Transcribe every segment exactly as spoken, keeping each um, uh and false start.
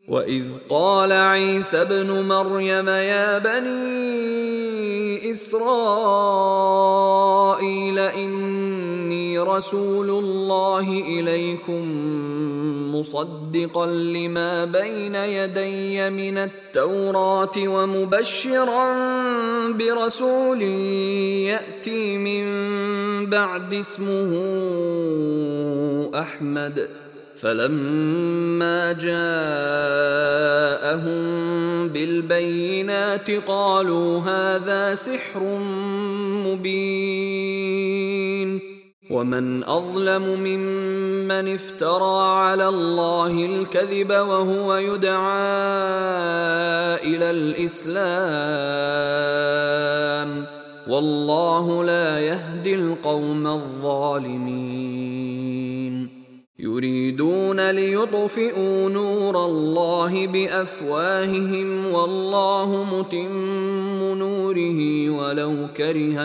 وإذ قال عيسى ابن مريم يا بني إسرائيل إني رسول الله إليكم مصدقا لما بين يدي من التوراة ومبشرا برسول يأتي من بعد اسمه أحمد فلما جاءهم بالبينات قالوا هذا سحر مبين ومن أظلم ممن افترى على الله الكذب وهو يدعى إلى الإسلام والله لا يهدي القوم الظالمين يريدون ليطفئوا نور الله بأفواههم والله متم نوره ولو كره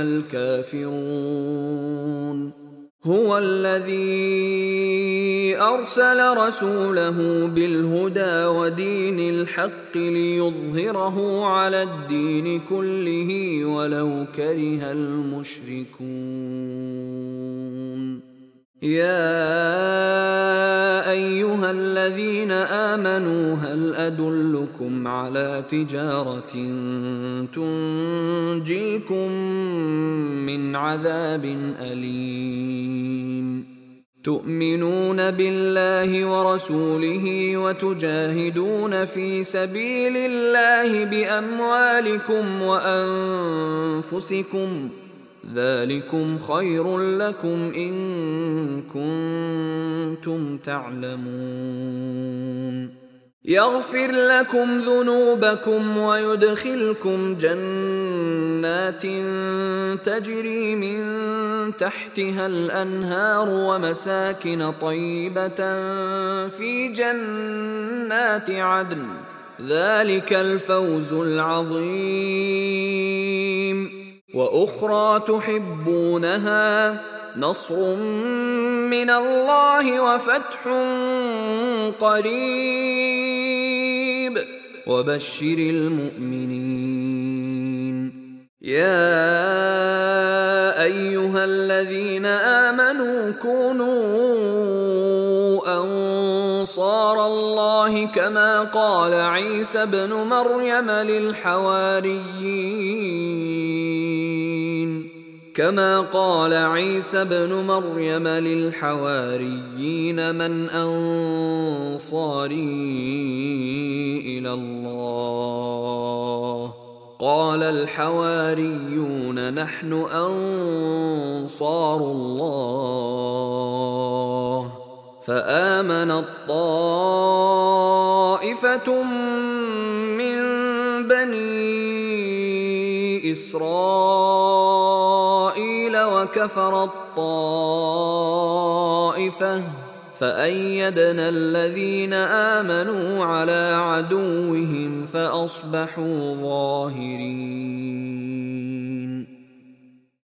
الكافرون هو الذي أرسل رسوله بالهدى ودين الحق ليظهره على الدين كله ولو كره المشركون يا أيها الذين آمنوا هل أدلكم على تجارة تنجيكم من عذاب أليم تؤمنون بالله ورسوله وتجاهدون في سبيل الله بأموالكم وأنفسكم ذلكم خير لكم إن كنتم تعلمون يغفر لكم ذنوبكم ويدخلكم جنات تجري من تحتها الأنهار ومساكن طيبة في جنات عدن ذلك الفوز العظيم وأخرى تحبونها نصر من الله وفتح قريب وبشر المؤمنين يا أيها الذين آمنوا كونوا أنصار الله كما قال عيسى ابن مريم للحواريين كما قال عيسى ابن مريم للحواريين من أنصاري إلى الله قال الحواريون نحن أنصار الله فآمنت طائفة من بني إسرائيل وكفرت طائفة فأيدنا الذين آمنوا على عدوهم فأصبحوا ظاهرين